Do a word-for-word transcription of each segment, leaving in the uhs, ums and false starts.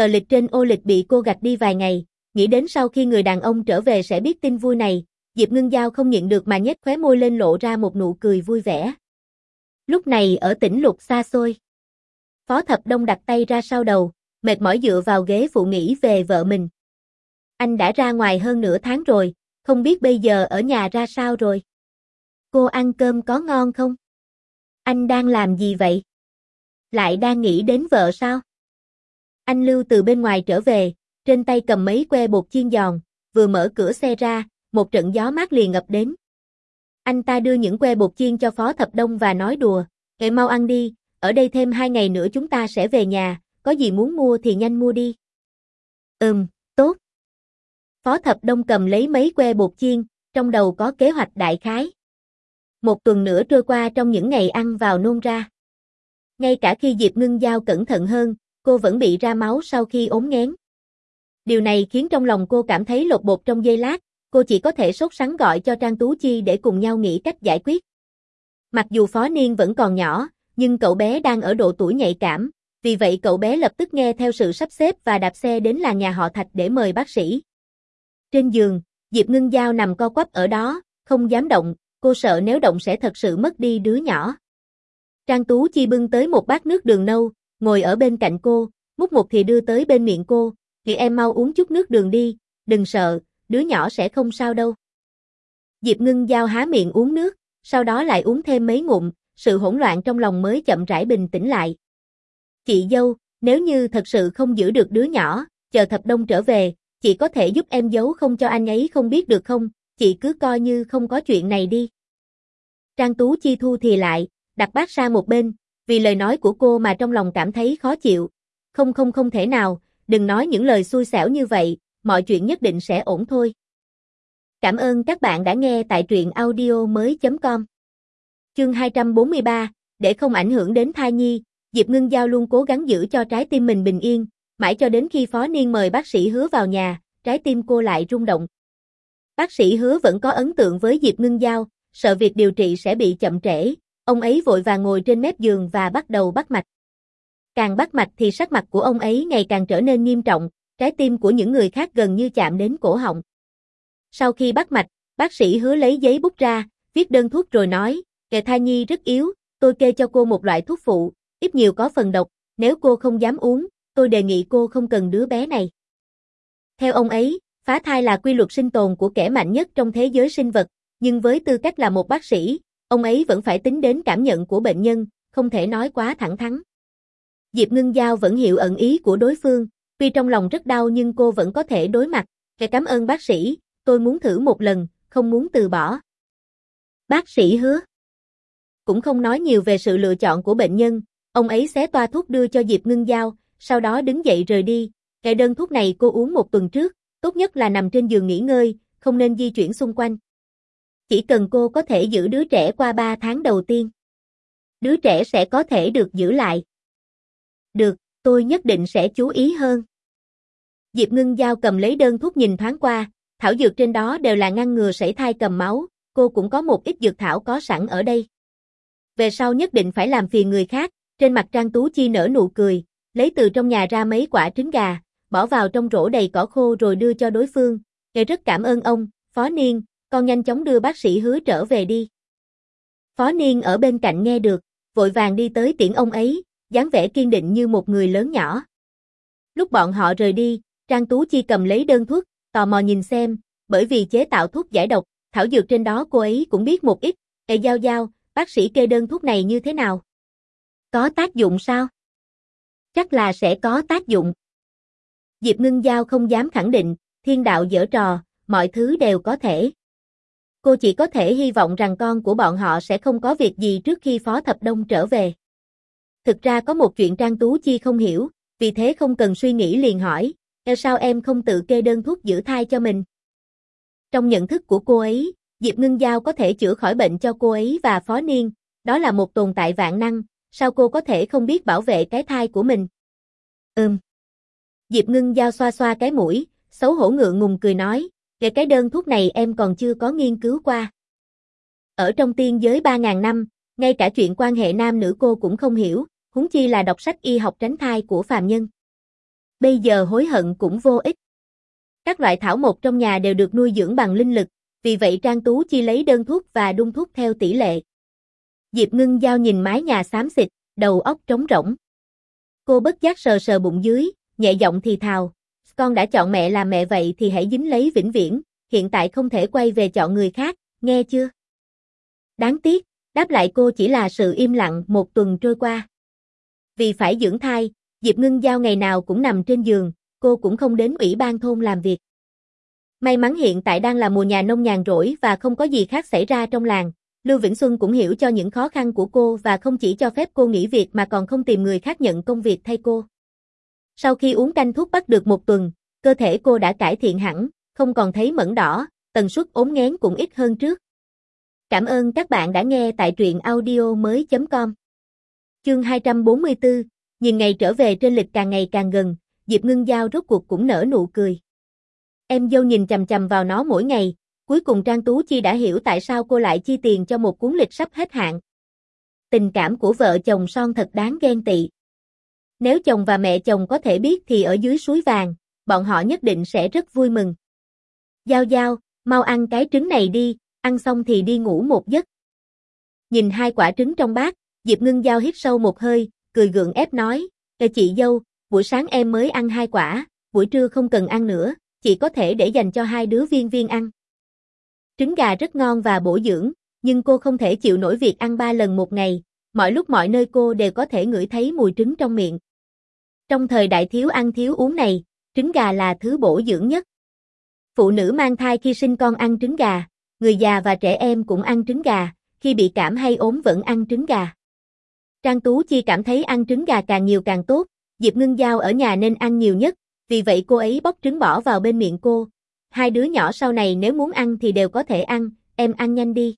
Tờ lịch trên ô lịch bị cô gạch đi vài ngày, nghĩ đến sau khi người đàn ông trở về sẽ biết tin vui này, Diệp Ngưng Giao không nhịn được mà nhếch khóe môi lên lộ ra một nụ cười vui vẻ. Lúc này ở tỉnh Lục xa xôi, Phó Thập Đông đặt tay ra sau đầu, mệt mỏi dựa vào ghế phụ nghĩ về vợ mình. Anh đã ra ngoài hơn nửa tháng rồi, không biết bây giờ ở nhà ra sao rồi. Cô ăn cơm có ngon không? Anh đang làm gì vậy? Lại đang nghĩ đến vợ sao? Anh Lưu từ bên ngoài trở về, trên tay cầm mấy que bột chiên giòn, vừa mở cửa xe ra, một trận gió mát liền ập đến. Anh ta đưa những que bột chiên cho Phó Thập Đông và nói đùa, "Ê mau ăn đi, ở đây thêm hai ngày nữa chúng ta sẽ về nhà, có gì muốn mua thì nhanh mua đi." Ừm, tốt. Phó Thập Đông cầm lấy mấy que bột chiên, trong đầu có kế hoạch đại khái. Một tuần nữa trôi qua trong những ngày ăn vào nôn ra. Ngay cả khi Diệp Ngưng Giao cẩn thận hơn, cô vẫn bị ra máu sau khi ốm nghén. Điều này khiến trong lòng cô cảm thấy lột bột trong giây lát, cô chỉ có thể sốt sắng gọi cho Trang Tú Chi để cùng nhau nghĩ cách giải quyết. Mặc dù Phó Niên vẫn còn nhỏ, nhưng cậu bé đang ở độ tuổi nhạy cảm, vì vậy cậu bé lập tức nghe theo sự sắp xếp và đạp xe đến làng nhà họ Thạch để mời bác sĩ. Trên giường, Diệp Ngưng Giao nằm co quắp ở đó, không dám động, cô sợ nếu động sẽ thật sự mất đi đứa nhỏ. Trang Tú Chi bưng tới một bát nước đường nâu, ngồi ở bên cạnh cô, múc một thì đưa tới bên miệng cô, "Thì em mau uống chút nước đường đi, đừng sợ, đứa nhỏ sẽ không sao đâu." Diệp Ngưng Giao há miệng uống nước, sau đó lại uống thêm mấy ngụm, sự hỗn loạn trong lòng mới chậm rãi bình tĩnh lại. "Chị dâu, nếu như thật sự không giữ được đứa nhỏ, chờ Thập Đông trở về, chị có thể giúp em giấu không cho anh ấy không biết được không, chị cứ coi như không có chuyện này đi." Trang Tú Chi thu thì lại, đặt bát sang một bên, vì lời nói của cô mà trong lòng cảm thấy khó chịu. "Không không không thể nào, đừng nói những lời xui xẻo như vậy, mọi chuyện nhất định sẽ ổn thôi." Cảm ơn các bạn đã nghe tại truyện audio mới chấm com. Chương hai trăm bốn mươi ba, để không ảnh hưởng đến thai nhi, Diệp Ngưng Giao luôn cố gắng giữ cho trái tim mình bình yên, mãi cho đến khi Phó Niên mời bác sĩ Hứa vào nhà, trái tim cô lại rung động. Bác sĩ Hứa vẫn có ấn tượng với Diệp Ngưng Giao, sợ việc điều trị sẽ bị chậm trễ, ông ấy vội vàng ngồi trên mép giường và bắt đầu bắt mạch. Càng bắt mạch thì sắc mặt của ông ấy ngày càng trở nên nghiêm trọng, trái tim của những người khác gần như chạm đến cổ họng. Sau khi bắt mạch, bác sĩ Hứa lấy giấy bút ra, viết đơn thuốc rồi nói, "Kệ thai nhi rất yếu, tôi kê cho cô một loại thuốc phụ, ít nhiều có phần độc, nếu cô không dám uống, tôi đề nghị cô không cần đứa bé này." Theo ông ấy, phá thai là quy luật sinh tồn của kẻ mạnh nhất trong thế giới sinh vật, nhưng với tư cách là một bác sĩ, ông ấy vẫn phải tính đến cảm nhận của bệnh nhân, không thể nói quá thẳng thắn. Diệp Ngưng Giao vẫn hiểu ẩn ý của đối phương, tuy trong lòng rất đau nhưng cô vẫn có thể đối mặt, "Kệ cảm ơn bác sĩ, tôi muốn thử một lần, không muốn từ bỏ." Bác sĩ Hứa cũng không nói nhiều về sự lựa chọn của bệnh nhân, ông ấy xé toa thuốc đưa cho Diệp Ngưng Giao, sau đó đứng dậy rời đi, "Cái đơn thuốc này cô uống một tuần trước, tốt nhất là nằm trên giường nghỉ ngơi, không nên di chuyển xung quanh. Chỉ cần cô có thể giữ đứa trẻ qua ba tháng đầu tiên, đứa trẻ sẽ có thể được giữ lại." "Được, tôi nhất định sẽ chú ý hơn." Diệp Ngưng Giao cầm lấy đơn thuốc nhìn thoáng qua, thảo dược trên đó đều là ngăn ngừa sảy thai cầm máu, cô cũng có một ít dược thảo có sẵn ở đây. Về sau nhất định phải làm phiền người khác, trên mặt Trang Tú Chi nở nụ cười, lấy từ trong nhà ra mấy quả trứng gà, bỏ vào trong rổ đầy cỏ khô rồi đưa cho đối phương, "Ngài rất cảm ơn ông, Phó Niên, con nhanh chóng đưa bác sĩ Hứa trở về đi." Phó Niên ở bên cạnh nghe được, vội vàng đi tới tiễn ông ấy, dáng vẻ kiên định như một người lớn nhỏ. Lúc bọn họ rời đi, Trang Tú Chi cầm lấy đơn thuốc, tò mò nhìn xem, bởi vì chế tạo thuốc giải độc, thảo dược trên đó cô ấy cũng biết một ít. "Ê Giao Giao, bác sĩ kê đơn thuốc này như thế nào? Có tác dụng sao?" "Chắc là sẽ có tác dụng." Diệp Ngưng Giao không dám khẳng định, thiên đạo giở trò, mọi thứ đều có thể. Cô chỉ có thể hy vọng rằng con của bọn họ sẽ không có việc gì trước khi Phó Thập Đông trở về. Thực ra có một chuyện Trang Tú Chi không hiểu, vì thế không cần suy nghĩ liền hỏi, "Em sao em không tự kê đơn thuốc giữ thai cho mình?" Trong nhận thức của cô ấy, Diệp Ngưng Giao có thể chữa khỏi bệnh cho cô ấy và Phó Niên, đó là một tồn tại vạn năng, sao cô có thể không biết bảo vệ cái thai của mình? Ừm. Diệp Ngưng Giao xoa xoa cái mũi, xấu hổ ngượng ngùng cười nói, "Về cái đơn thuốc này em còn chưa có nghiên cứu qua." Ở trong tiên giới ba ngàn năm, ngay cả chuyện quan hệ nam nữ cô cũng không hiểu, huống chi là đọc sách y học tránh thai của phàm nhân. bây giờ hối hận cũng vô ích. Các loại thảo mộc trong nhà đều được nuôi dưỡng bằng linh lực, vì vậy Trang Tú Chi lấy đơn thuốc và đun thuốc theo tỷ lệ. Diệp Ngưng Giao nhìn mái nhà xám xịt, đầu óc trống rỗng. Cô bất giác sờ sờ bụng dưới, nhẹ giọng thì thào, con đã chọn mẹ làm mẹ vậy thì hãy dính lấy vĩnh viễn, hiện tại không thể quay về chọn người khác, nghe chưa? Đáng tiếc, đáp lại cô chỉ là sự im lặng một tuần trôi qua. Vì phải dưỡng thai, Diệp Ngưng Giao ngày nào cũng nằm trên giường, cô cũng không đến ủy ban thôn làm việc. May mắn hiện tại đang là mùa nhà nông nhàn rỗi và không có gì khác xảy ra trong làng. Lưu Vĩnh Xuân cũng hiểu cho những khó khăn của cô và không chỉ cho phép cô nghỉ việc mà còn không tìm người khác nhận công việc thay cô. Sau khi uống canh thuốc bắc được một tuần, cơ thể cô đã cải thiện hẳn, không còn thấy mẩn đỏ, tần suất ốm nghén cũng ít hơn trước. Cảm ơn các bạn đã nghe tại truyện audio mới chấm com. Chương hai trăm bốn mươi tư, nhìn ngày trở về trên lịch càng ngày càng gần, Diệp Ngưng Giao rốt cuộc cũng nở nụ cười. Em dâu nhìn chằm chằm vào nó mỗi ngày, cuối cùng Trang Tú Chi đã hiểu tại sao cô lại chi tiền cho một cuốn lịch sắp hết hạn. Tình cảm của vợ chồng son thật đáng ghen tị. Nếu chồng và mẹ chồng có thể biết thì ở dưới suối vàng, bọn họ nhất định sẽ rất vui mừng. Giao Giao, mau ăn cái trứng này đi, ăn xong thì đi ngủ một giấc. Nhìn hai quả trứng trong bát, Diệp Ngưng Giao hít sâu một hơi, cười gượng ép nói, Ê chị dâu, buổi sáng em mới ăn hai quả, buổi trưa không cần ăn nữa, chị có thể để dành cho hai đứa viên viên ăn. Trứng gà rất ngon và bổ dưỡng, nhưng cô không thể chịu nổi việc ăn ba lần một ngày, mọi lúc mọi nơi cô đều có thể ngửi thấy mùi trứng trong miệng. Trong thời đại thiếu ăn thiếu uống này, trứng gà là thứ bổ dưỡng nhất. Phụ nữ mang thai khi sinh con ăn trứng gà, người già và trẻ em cũng ăn trứng gà, khi bị cảm hay ốm vẫn ăn trứng gà. Trang Tú Chi cảm thấy ăn trứng gà càng nhiều càng tốt, Diệp Ngưng Giao ở nhà nên ăn nhiều nhất, vì vậy cô ấy bóc trứng bỏ vào bên miệng cô. Hai đứa nhỏ sau này nếu muốn ăn thì đều có thể ăn, em ăn nhanh đi.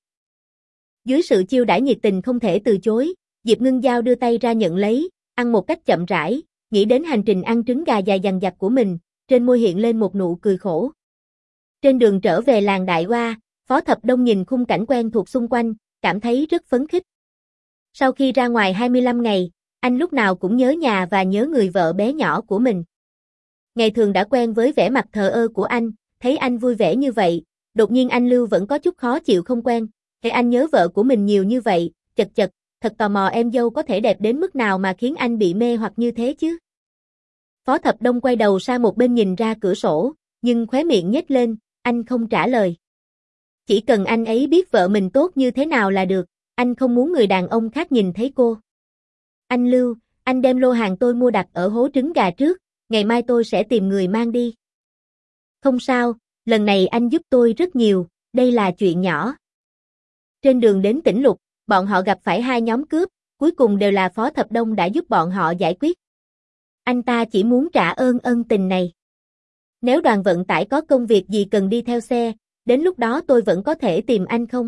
Dưới sự chiêu đãi nhiệt tình không thể từ chối, Diệp Ngưng Giao đưa tay ra nhận lấy, ăn một cách chậm rãi, nghĩ đến hành trình ăn trứng gà dài dằng dặc của mình, trên môi hiện lên một nụ cười khổ. Trên đường trở về làng Đại Hoa, Phó Thập Đông nhìn khung cảnh quen thuộc xung quanh, cảm thấy rất phấn khích. Sau khi ra ngoài hai mươi lăm ngày, anh lúc nào cũng nhớ nhà và nhớ người vợ bé nhỏ của mình. Ngày thường đã quen với vẻ mặt thờ ơ của anh, thấy anh vui vẻ như vậy, đột nhiên anh Lưu vẫn có chút khó chịu không quen, thấy anh nhớ vợ của mình nhiều như vậy, chật chật, thật tò mò em dâu có thể đẹp đến mức nào mà khiến anh bị mê hoặc như thế chứ. Phó Thập Đông quay đầu sang một bên nhìn ra cửa sổ, nhưng khóe miệng nhếch lên, anh không trả lời. Chỉ cần anh ấy biết vợ mình tốt như thế nào là được, anh không muốn người đàn ông khác nhìn thấy cô. Anh Lưu, anh đem lô hàng tôi mua đặt ở hố trứng gà trước, ngày mai tôi sẽ tìm người mang đi. Không sao, lần này anh giúp tôi rất nhiều, đây là chuyện nhỏ. Trên đường đến Tỉnh Lục, bọn họ gặp phải hai nhóm cướp, cuối cùng đều là Phó Thập Đông đã giúp bọn họ giải quyết. Anh ta chỉ muốn trả ơn ân tình này. Nếu đoàn vận tải có công việc gì cần đi theo xe, đến lúc đó tôi vẫn có thể tìm anh không?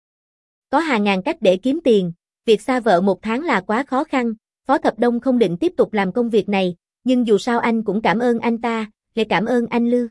Có hàng ngàn cách để kiếm tiền, việc xa vợ một tháng là quá khó khăn, Phó Thập Đông không định tiếp tục làm công việc này, nhưng dù sao anh cũng cảm ơn anh ta, để cảm ơn anh Lưu.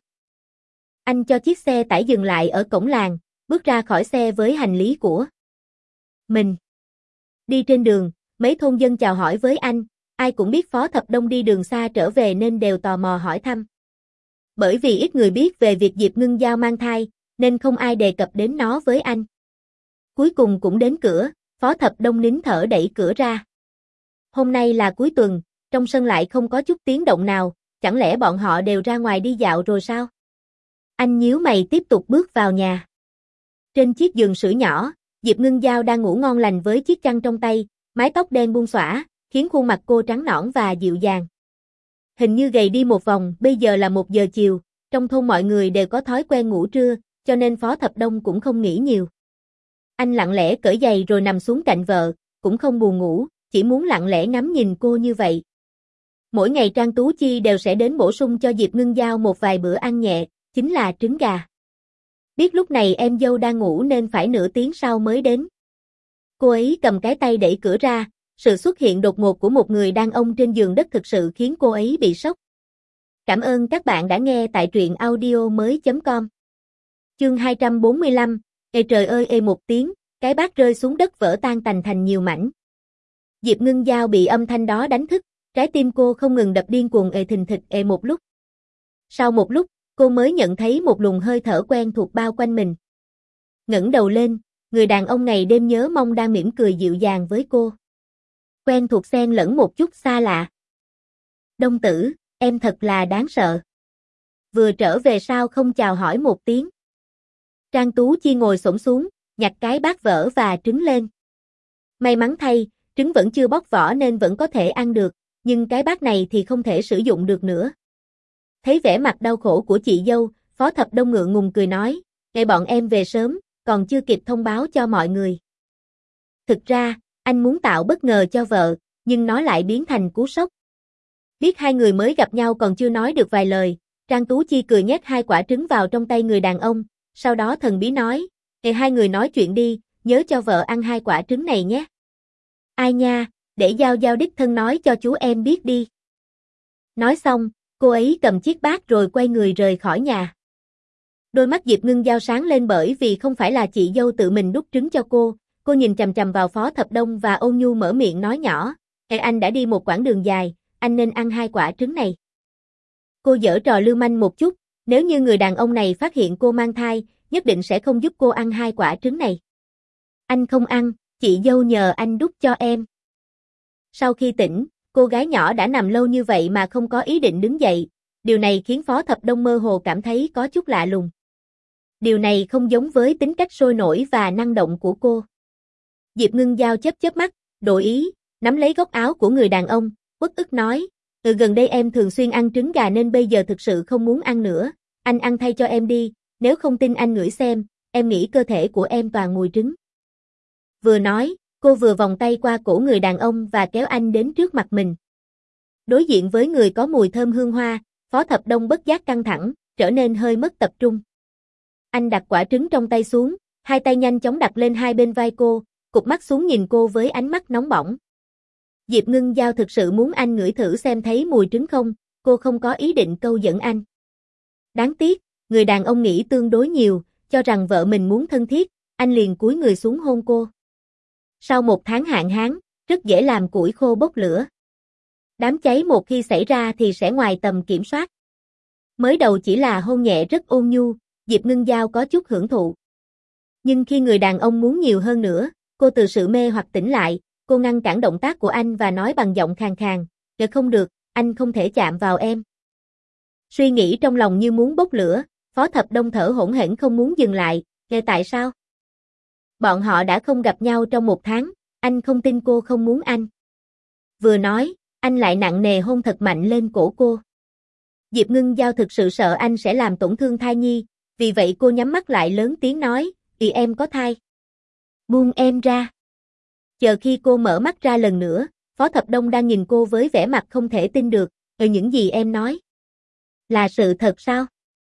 Anh cho chiếc xe tải dừng lại ở cổng làng, bước ra khỏi xe với hành lý của mình. Đi trên đường, mấy thôn dân chào hỏi với anh, ai cũng biết Phó Thập Đông đi đường xa trở về nên đều tò mò hỏi thăm. Bởi vì ít người biết về việc Diệp Ngưng Giao mang thai, nên không ai đề cập đến nó với anh. Cuối cùng cũng đến cửa, Phó Thập Đông nín thở đẩy cửa ra. Hôm nay là cuối tuần, trong sân lại không có chút tiếng động nào, chẳng lẽ bọn họ đều ra ngoài đi dạo rồi sao? Anh nhíu mày tiếp tục bước vào nhà. Trên chiếc giường sưởi nhỏ, Diệp Ngưng Giao đang ngủ ngon lành với chiếc chăn trong tay, mái tóc đen buông xõa, khiến khuôn mặt cô trắng nõn và dịu dàng. Hình như gầy đi một vòng, bây giờ là một giờ chiều, trong thôn mọi người đều có thói quen ngủ trưa, cho nên Phó Thập Đông cũng không nghĩ nhiều. Anh lặng lẽ cởi giày rồi nằm xuống cạnh vợ, cũng không buồn ngủ, chỉ muốn lặng lẽ ngắm nhìn cô như vậy. Mỗi ngày Trang Tú Chi đều sẽ đến bổ sung cho Diệp Ngưng Giao một vài bữa ăn nhẹ, chính là trứng gà. Biết lúc này em dâu đang ngủ nên phải nửa tiếng sau mới đến. Cô ấy cầm cái tay đẩy cửa ra, sự xuất hiện đột ngột của một người đàn ông trên giường đất thực sự khiến cô ấy bị sốc. Cảm ơn các bạn đã nghe tại truyện audio mới chấm com. Chương hai trăm bốn mươi lăm, Ê trời ơi ê một tiếng, cái bát rơi xuống đất vỡ tan tành thành nhiều mảnh. Diệp Ngưng Giao bị âm thanh đó đánh thức, Trái tim cô không ngừng đập điên cuồng ề thình thịch ề một lúc. Sau một lúc, cô mới nhận thấy một luồng hơi thở quen thuộc bao quanh mình. Ngẩng đầu lên, người đàn ông ngày đêm nhớ mong đang mỉm cười dịu dàng với cô. Quen thuộc xen lẫn một chút xa lạ. Đông tử, em thật là đáng sợ. Vừa trở về sao không chào hỏi một tiếng. Trang Tú Chi ngồi xổm xuống, nhặt cái bát vỡ và trứng lên. May mắn thay, trứng vẫn chưa bóc vỏ nên vẫn có thể ăn được, nhưng cái bát này thì không thể sử dụng được nữa. Thấy vẻ mặt đau khổ của chị dâu, Phó Thập Đông ngượng ngùng cười nói, ngày bọn em về sớm, còn chưa kịp thông báo cho mọi người. Thực ra, anh muốn tạo bất ngờ cho vợ, nhưng nó lại biến thành cú sốc. Biết hai người mới gặp nhau còn chưa nói được vài lời, Trang Tú Chi cười nhét hai quả trứng vào trong tay người đàn ông, sau đó thần bí nói, "Ê, hai người nói chuyện đi, nhớ cho vợ ăn hai quả trứng này nhé." "Ai nha, để Giao Giao đích thân nói cho chú em biết đi." Nói xong, cô ấy cầm chiếc bát rồi quay người rời khỏi nhà. Đôi mắt Diệp Ngưng Giao sáng lên bởi vì không phải là chị dâu tự mình đút trứng cho cô, cô nhìn chằm chằm vào Phó Thập Đông và ôn nhu mở miệng nói nhỏ, "Ê, anh đã đi một quãng đường dài, anh nên ăn hai quả trứng này." Cô giở trò lưu manh một chút, nếu như người đàn ông này phát hiện cô mang thai, nhất định sẽ không giúp cô ăn hai quả trứng này. "Anh không ăn, chị dâu nhờ anh đút cho em." Sau khi tỉnh, cô gái nhỏ đã nằm lâu như vậy mà không có ý định đứng dậy, điều này khiến Phó Thập Đông mơ hồ cảm thấy có chút lạ lùng. Điều này không giống với tính cách sôi nổi và năng động của cô. Diệp Ngưng Giao chớp chớp mắt, đổi ý, nắm lấy góc áo của người đàn ông, uất ức nói, "Ừ, gần đây em thường xuyên ăn trứng gà nên bây giờ thực sự không muốn ăn nữa, anh ăn thay cho em đi, nếu không tin anh ngửi xem, em nghĩ cơ thể của em toàn mùi trứng." Vừa nói, cô vừa vòng tay qua cổ người đàn ông và kéo anh đến trước mặt mình. Đối diện với người có mùi thơm hương hoa, Phó Thập Đông bất giác căng thẳng, trở nên hơi mất tập trung. Anh đặt quả trứng trong tay xuống, hai tay nhanh chóng đặt lên hai bên vai cô, cụp mắt xuống nhìn cô với ánh mắt nóng bỏng. Diệp Ngưng Giao thực sự muốn anh ngửi thử xem thấy mùi trứng không, cô không có ý định câu dẫn anh. Đáng tiếc, người đàn ông nghĩ tương đối nhiều, cho rằng vợ mình muốn thân thiết, anh liền cúi người xuống hôn cô. Sau một tháng hạn hán, rất dễ làm củi khô bốc lửa. Đám cháy một khi xảy ra thì sẽ ngoài tầm kiểm soát. Mới đầu chỉ là hôn nhẹ rất ôn nhu, Diệp Ngưng Giao có chút hưởng thụ. Nhưng khi người đàn ông muốn nhiều hơn nữa, cô từ sự mê hoặc tỉnh lại, cô ngăn cản động tác của anh và nói bằng giọng khàn khàn, "Dạ không được, anh không thể chạm vào em." Suy nghĩ trong lòng như muốn bốc lửa, Phó Thập Đông thở hổn hển không muốn dừng lại, "Nghe tại sao? Bọn họ đã không gặp nhau trong một tháng, anh không tin cô không muốn anh." Vừa nói, anh lại nặng nề hôn thật mạnh lên cổ cô. Diệp Ngưng Giao thực sự sợ anh sẽ làm tổn thương thai nhi, vì vậy cô nhắm mắt lại lớn tiếng nói, "Vì em có thai. Buông em ra." Chờ khi cô mở mắt ra lần nữa, Phó Thập Đông đang nhìn cô với vẻ mặt không thể tin được, "Ừ, những gì em nói là sự thật sao?"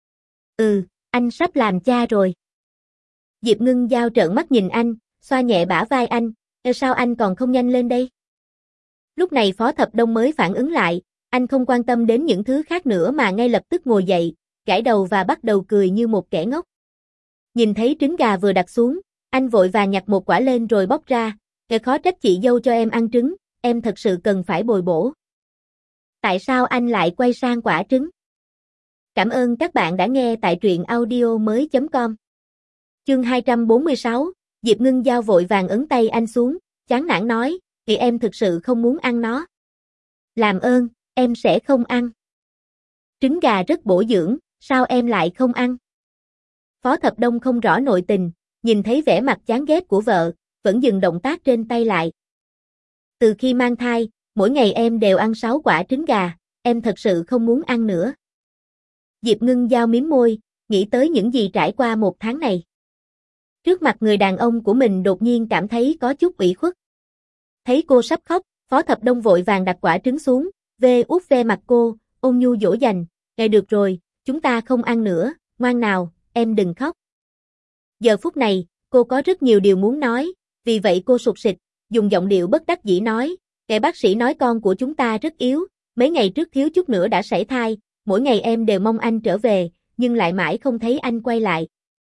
"Ừ, anh sắp làm cha rồi." Diệp Ngưng Giao trợn mắt nhìn anh, xoa nhẹ bả vai anh, "Ê, sao anh còn không nhanh lên đây?" Lúc này Phó Thập Đông mới phản ứng lại, anh không quan tâm đến những thứ khác nữa mà ngay lập tức ngồi dậy, gãi đầu và bắt đầu cười như một kẻ ngốc. Nhìn thấy trứng gà vừa đặt xuống, anh vội vàng nhặt một quả lên rồi bóc ra, "Kệ, khó trách chị dâu cho em ăn trứng, em thật sự cần phải bồi bổ." Tại sao anh lại quay sang quả trứng? Cảm ơn các bạn đã nghe tại truyện audio mới chấm com. Chương hai trăm bốn mươi sáu, Diệp Ngưng Giao vội vàng ấn tay anh xuống, chán nản nói, "Thì em thực sự không muốn ăn nó." "Làm ơn, em sẽ không ăn. Trứng gà rất bổ dưỡng, sao em lại không ăn?" Phó Thập Đông không rõ nội tình, nhìn thấy vẻ mặt chán ghét của vợ, vẫn dừng động tác trên tay lại. "Từ khi mang thai, mỗi ngày em đều ăn sáu quả trứng gà, em thật sự không muốn ăn nữa." Diệp Ngưng Giao mím môi, nghĩ tới những gì trải qua một tháng này. Trước mặt người đàn ông của mình đột nhiên cảm thấy có chút ủy khuất. Thấy cô sắp khóc, Phó Thập Đông vội vàng đặt quả trứng xuống, ve út ve mặt cô, ôn nhu dỗ dành, "Ngày được rồi, chúng ta không ăn nữa, ngoan nào, em đừng khóc." Giờ phút này, cô có rất nhiều điều muốn nói, vì vậy cô sụt sịt, dùng giọng điệu bất đắc dĩ nói, "Kẻ bác sĩ nói con của chúng ta rất yếu, mấy ngày trước thiếu chút nữa đã sảy thai, mỗi ngày em đều mong anh trở về, nhưng lại mãi không thấy anh quay lại."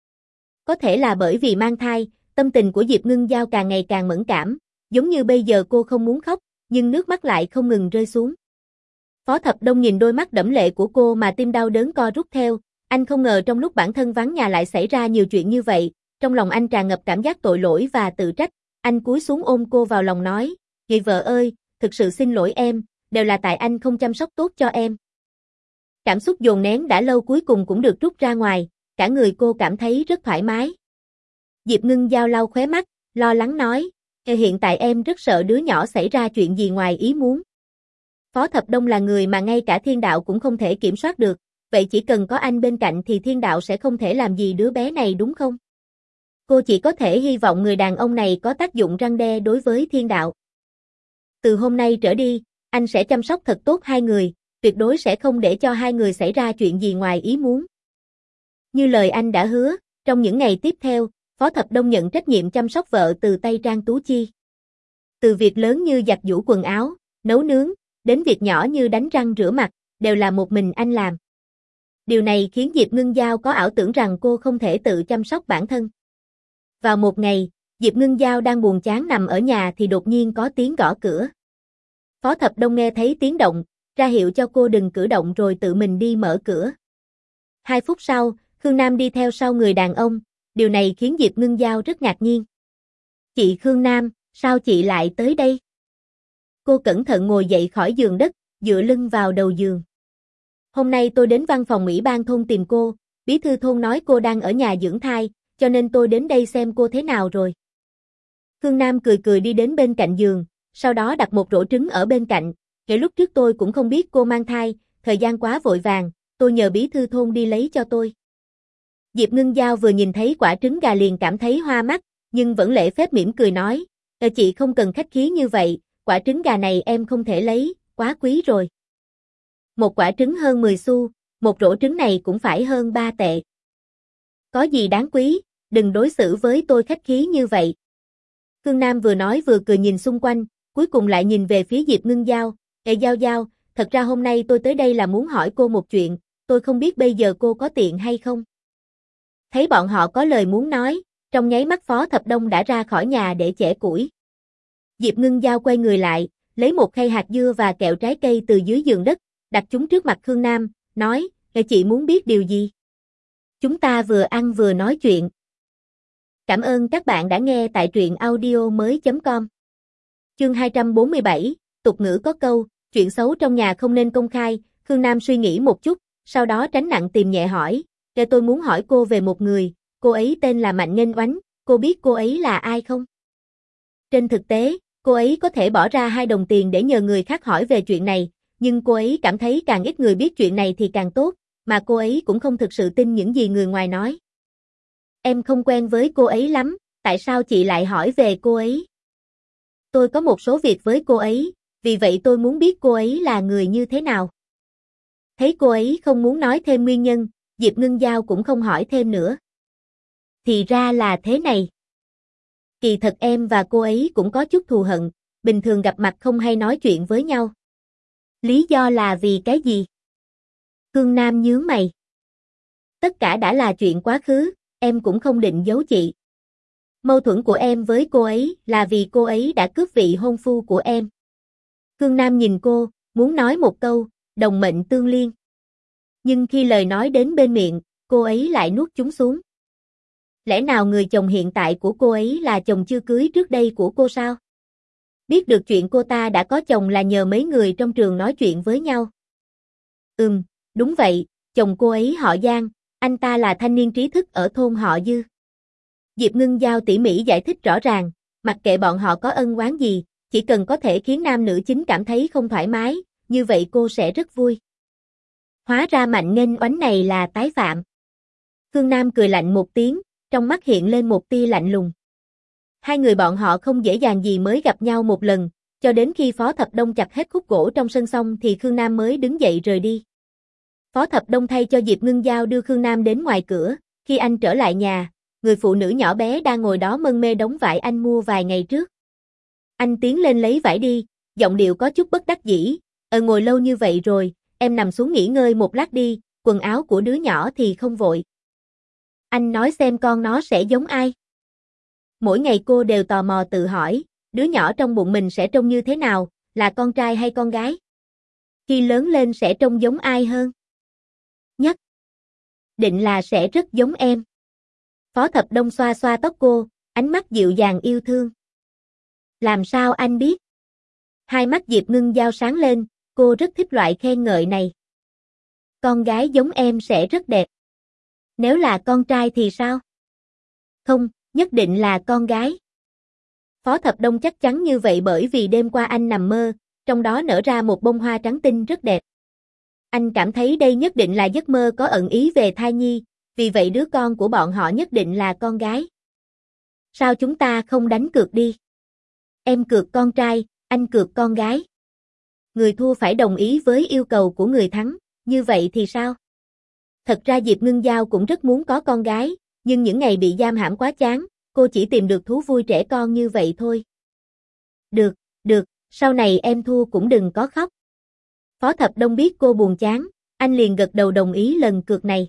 Có thể là bởi vì mang thai, tâm tình của Diệp Ngưng Giao càng ngày càng mẫn cảm, giống như bây giờ cô không muốn khóc, nhưng nước mắt lại không ngừng rơi xuống. Phó Thập Đông nhìn đôi mắt đẫm lệ của cô mà tim đau đớn co rút theo, anh không ngờ trong lúc bản thân vắng nhà lại xảy ra nhiều chuyện như vậy, trong lòng anh tràn ngập cảm giác tội lỗi và tự trách, anh cúi xuống ôm cô vào lòng nói, "Người vợ ơi, thực sự xin lỗi em, đều là tại anh không chăm sóc tốt cho em." Cảm xúc dồn nén đã lâu cuối cùng cũng được rút ra ngoài, cả người cô cảm thấy rất thoải mái. Diệp Ngưng Giao lau khóe mắt, lo lắng nói, hiện tại em rất sợ đứa nhỏ xảy ra chuyện gì ngoài ý muốn. Phó Thập Đông là người mà ngay cả thiên đạo cũng không thể kiểm soát được, vậy chỉ cần có anh bên cạnh thì thiên đạo sẽ không thể làm gì đứa bé này đúng không? Cô chỉ có thể hy vọng người đàn ông này có tác dụng răn đe đối với thiên đạo. Từ hôm nay trở đi, anh sẽ chăm sóc thật tốt hai người, tuyệt đối sẽ không để cho hai người xảy ra chuyện gì ngoài ý muốn. Như lời anh đã hứa, trong những ngày tiếp theo, Phó Thập Đông nhận trách nhiệm chăm sóc vợ từ tay Trang Tú Chi. Từ việc lớn như giặt giũ quần áo, nấu nướng, đến việc nhỏ như đánh răng rửa mặt, đều là một mình anh làm. Điều này khiến Diệp Ngưng Giao có ảo tưởng rằng cô không thể tự chăm sóc bản thân. Vào một ngày, Diệp Ngưng Giao đang buồn chán nằm ở nhà thì đột nhiên có tiếng gõ cửa. Phó Thập Đông nghe thấy tiếng động, ra hiệu cho cô đừng cử động rồi tự mình đi mở cửa. Hai phút sau, Khương Nam đi theo sau người đàn ông, điều này khiến Diệp Ngưng Giao rất ngạc nhiên. "Chị Khương Nam, sao chị lại tới đây?" Cô cẩn thận ngồi dậy khỏi giường đất, dựa lưng vào đầu giường. "Hôm nay tôi đến văn phòng ủy ban thôn tìm cô, bí thư thôn nói cô đang ở nhà dưỡng thai, cho nên tôi đến đây xem cô thế nào rồi." Khương Nam cười cười đi đến bên cạnh giường, sau đó đặt một rổ trứng ở bên cạnh, "Kể lúc trước tôi cũng không biết cô mang thai, thời gian quá vội vàng, tôi nhờ bí thư thôn đi lấy cho tôi." Diệp Ngưng Giao vừa nhìn thấy quả trứng gà liền cảm thấy hoa mắt, nhưng vẫn lễ phép mỉm cười nói, "Ờ chị không cần khách khí như vậy, quả trứng gà này em không thể lấy, quá quý rồi. Một quả trứng hơn mười xu, một rổ trứng này cũng phải hơn ba tệ. Có gì đáng quý, đừng đối xử với tôi khách khí như vậy." Khương Nam vừa nói vừa cười nhìn xung quanh, cuối cùng lại nhìn về phía Diệp Ngưng Giao, "Ê Giao Giao, thật ra hôm nay tôi tới đây là muốn hỏi cô một chuyện, tôi không biết bây giờ cô có tiện hay không?" Thấy bọn họ có lời muốn nói, trong nháy mắt Phó Thập Đông đã ra khỏi nhà để chẻ củi. Diệp Ngưng Giao quay người lại, lấy một khay hạt dưa và kẹo trái cây từ dưới giường đất, đặt chúng trước mặt Khương Nam, nói, "Ê chị muốn biết điều gì? Chúng ta vừa ăn vừa nói chuyện." Cảm ơn các bạn đã nghe tại truyện audio mới chấm com. Chương hai trăm bốn mươi bảy, tục ngữ có câu, chuyện xấu trong nhà không nên công khai, Khương Nam suy nghĩ một chút, sau đó tránh nặng tìm nhẹ hỏi, "Để tôi muốn hỏi cô về một người, cô ấy tên là Mạnh Nghênh Oánh, cô biết cô ấy là ai không?" Trên thực tế, cô ấy có thể bỏ ra hai đồng tiền để nhờ người khác hỏi về chuyện này, nhưng cô ấy cảm thấy càng ít người biết chuyện này thì càng tốt, mà cô ấy cũng không thực sự tin những gì người ngoài nói. "Em không quen với cô ấy lắm, tại sao chị lại hỏi về cô ấy?" "Tôi có một số việc với cô ấy, vì vậy tôi muốn biết cô ấy là người như thế nào." Thấy cô ấy không muốn nói thêm nguyên nhân, Diệp Ngưng Giao cũng không hỏi thêm nữa. "Thì ra là thế này. Kỳ thật em và cô ấy cũng có chút thù hận, bình thường gặp mặt không hay nói chuyện với nhau." "Lý do là vì cái gì?" Khương Nam nhướng mày. "Tất cả đã là chuyện quá khứ, em cũng không định giấu chị. Mâu thuẫn của em với cô ấy là vì cô ấy đã cướp vị hôn phu của em." Khương Nam nhìn cô, muốn nói một câu, đồng mệnh tương liên. Nhưng khi lời nói đến bên miệng, cô ấy lại nuốt chúng xuống. Lẽ nào người chồng hiện tại của cô ấy là chồng chưa cưới trước đây của cô sao? Biết được chuyện cô ta đã có chồng là nhờ mấy người trong trường nói chuyện với nhau. Ừm, đúng vậy, chồng cô ấy họ Giang, anh ta là thanh niên trí thức ở thôn họ Dư. Diệp Ngưng Giao tỉ mỉ giải thích rõ ràng, mặc kệ bọn họ có ân oán gì, chỉ cần có thể khiến nam nữ chính cảm thấy không thoải mái, như vậy cô sẽ rất vui. Hóa ra Mạnh Nghênh Oánh này là tái phạm. Khương Nam cười lạnh một tiếng, trong mắt hiện lên một tia lạnh lùng. Hai người bọn họ không dễ dàng gì mới gặp nhau một lần, cho đến khi Phó Thập Đông chặt hết khúc gỗ trong sân xong thì Khương Nam mới đứng dậy rời đi. Phó Thập Đông thay cho Diệp Ngưng Giao đưa Khương Nam đến ngoài cửa, khi anh trở lại nhà, người phụ nữ nhỏ bé đang ngồi đó mân mê đống vải anh mua vài ngày trước. Anh tiến lên lấy vải đi, giọng điệu có chút bất đắc dĩ, "Ờ ngồi lâu như vậy rồi, em nằm xuống nghỉ ngơi một lát đi, quần áo của đứa nhỏ thì không vội. Anh nói xem con nó sẽ giống ai?" Mỗi ngày cô đều tò mò tự hỏi, đứa nhỏ trong bụng mình sẽ trông như thế nào, là con trai hay con gái? Khi lớn lên sẽ trông giống ai hơn? Nhất định là sẽ rất giống em. Phó Thập Đông xoa xoa tóc cô, ánh mắt dịu dàng yêu thương. Làm sao anh biết? Hai mắt Diệp Ngưng Giao sáng lên, cô rất thích loại khen ngợi này. Con gái giống em sẽ rất đẹp. Nếu là con trai thì sao? Không, nhất định là con gái. Phó Thập Đông chắc chắn như vậy bởi vì đêm qua anh nằm mơ, trong đó nở ra một bông hoa trắng tinh rất đẹp. Anh cảm thấy đây nhất định là giấc mơ có ẩn ý về thai nhi, vì vậy đứa con của bọn họ nhất định là con gái. Sao chúng ta không đánh cược đi? Em cược con trai, anh cược con gái. Người thua phải đồng ý với yêu cầu của người thắng, như vậy thì sao? Thật ra Diệp Ngưng Giao cũng rất muốn có con gái, nhưng những ngày bị giam hãm quá chán, cô chỉ tìm được thú vui trẻ con như vậy thôi. Được, được, sau này em thua cũng đừng có khóc. Phó Thập Đông biết cô buồn chán, anh liền gật đầu đồng ý lần cược này.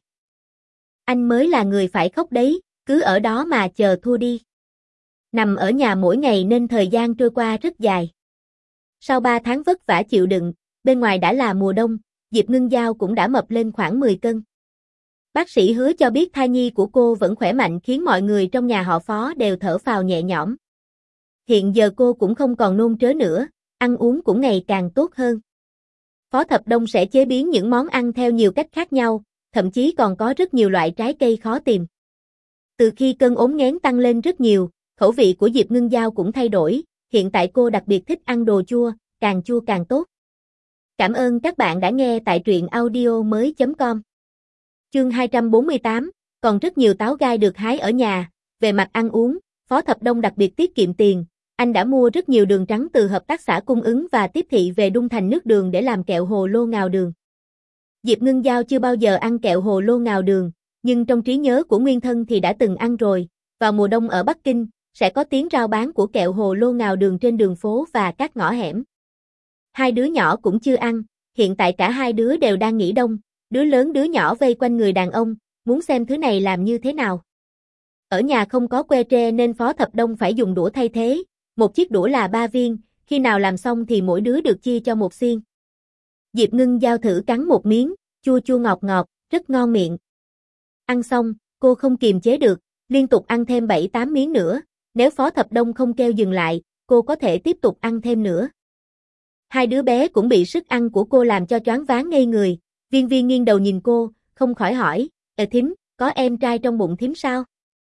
Anh mới là người phải khóc đấy, cứ ở đó mà chờ thua đi. Nằm ở nhà mỗi ngày nên thời gian trôi qua rất dài. Sau ba tháng vất vả chịu đựng, bên ngoài đã là mùa đông, Diệp Ngưng Giao cũng đã mập lên khoảng mười cân. Bác sĩ hứa cho biết thai nhi của cô vẫn khỏe mạnh khiến mọi người trong nhà họ Phó đều thở phào nhẹ nhõm. Hiện giờ cô cũng không còn nôn trớ nữa, ăn uống cũng ngày càng tốt hơn. Phó Thập Đông sẽ chế biến những món ăn theo nhiều cách khác nhau, thậm chí còn có rất nhiều loại trái cây khó tìm. Từ khi cơn ốm nghén tăng lên rất nhiều, khẩu vị của Diệp Ngưng Giao cũng thay đổi, hiện tại cô đặc biệt thích ăn đồ chua, càng chua càng tốt. Cảm ơn các bạn đã nghe tại truyện audio mới chấm com. Chương hai trăm bốn mươi tám, còn rất nhiều táo gai được hái ở nhà, về mặt ăn uống, Phó Thập Đông đặc biệt tiết kiệm tiền, anh đã mua rất nhiều đường trắng từ hợp tác xã cung ứng và tiếp thị về đun thành nước đường để làm kẹo hồ lô ngào đường. Diệp Ngưng Giao chưa bao giờ ăn kẹo hồ lô ngào đường, nhưng trong trí nhớ của nguyên thân thì đã từng ăn rồi, vào mùa đông ở Bắc Kinh, sẽ có tiếng rao bán của kẹo hồ lô ngào đường trên đường phố và các ngõ hẻm. Hai đứa nhỏ cũng chưa ăn, hiện tại cả hai đứa đều đang nghỉ đông, đứa lớn đứa nhỏ vây quanh người đàn ông, muốn xem thứ này làm như thế nào. Ở nhà không có que tre nên Phó Thập Đông phải dùng đũa thay thế, một chiếc đũa là ba viên, khi nào làm xong thì mỗi đứa được chia cho một xiên. Diệp Ngưng Giao thử cắn một miếng, chua chua ngọt ngọt, rất ngon miệng. Ăn xong, cô không kiềm chế được, liên tục ăn thêm bảy tám miếng nữa, nếu Phó Thập Đông không kêu dừng lại, cô có thể tiếp tục ăn thêm nữa. Hai đứa bé cũng bị sức ăn của cô làm cho choáng váng ngây người, Viên Viên nghiêng đầu nhìn cô, không khỏi hỏi, "Ê thím, có em trai trong bụng thím sao?"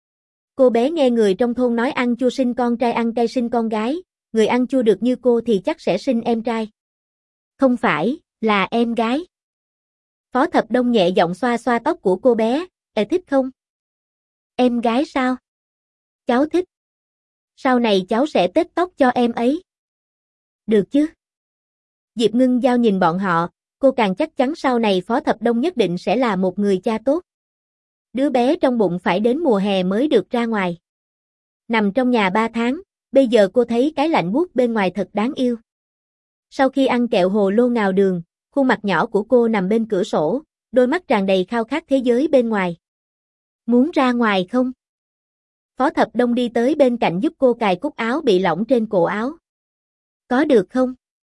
Cô bé nghe người trong thôn nói ăn chua sinh con trai, ăn cay sinh con gái, người ăn chua được như cô thì chắc sẽ sinh em trai. Không phải, là em gái. Phó Thập Đông nhẹ giọng xoa xoa tóc của cô bé, "Ê thích không?" "Em gái sao?" "Cháu thích. Sau này cháu sẽ tết tóc cho em ấy." "Được chứ?" Diệp Ngưng Giao nhìn bọn họ, cô càng chắc chắn sau này Phó Thập Đông nhất định sẽ là một người cha tốt. Đứa bé trong bụng phải đến mùa hè mới được ra ngoài. Nằm trong nhà ba tháng, bây giờ cô thấy cái lạnh buốt bên ngoài thật đáng yêu. Sau khi ăn kẹo hồ lô ngào đường, khuôn mặt nhỏ của cô nằm bên cửa sổ, đôi mắt tràn đầy khao khát thế giới bên ngoài. "Muốn ra ngoài không?" Phó Thập Đông đi tới bên cạnh giúp cô cài cúc áo bị lỏng trên cổ áo. "Có được không?"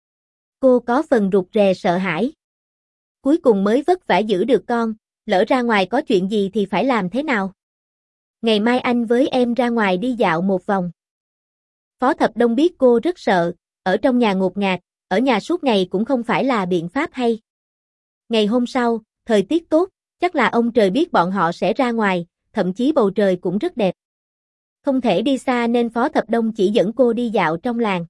Cô có phần rụt rè sợ hãi. Cuối cùng mới vất vả giữ được con, lỡ ra ngoài có chuyện gì thì phải làm thế nào? "Ngày mai anh với em ra ngoài đi dạo một vòng." Phó Thập Đông biết cô rất sợ, ở trong nhà ngột ngạt, ở nhà suốt ngày cũng không phải là biện pháp hay. Ngày hôm sau, thời tiết tốt, chắc là ông trời biết bọn họ sẽ ra ngoài, thậm chí bầu trời cũng rất đẹp. Không thể đi xa nên Phó Thập Đông chỉ dẫn cô đi dạo trong làng.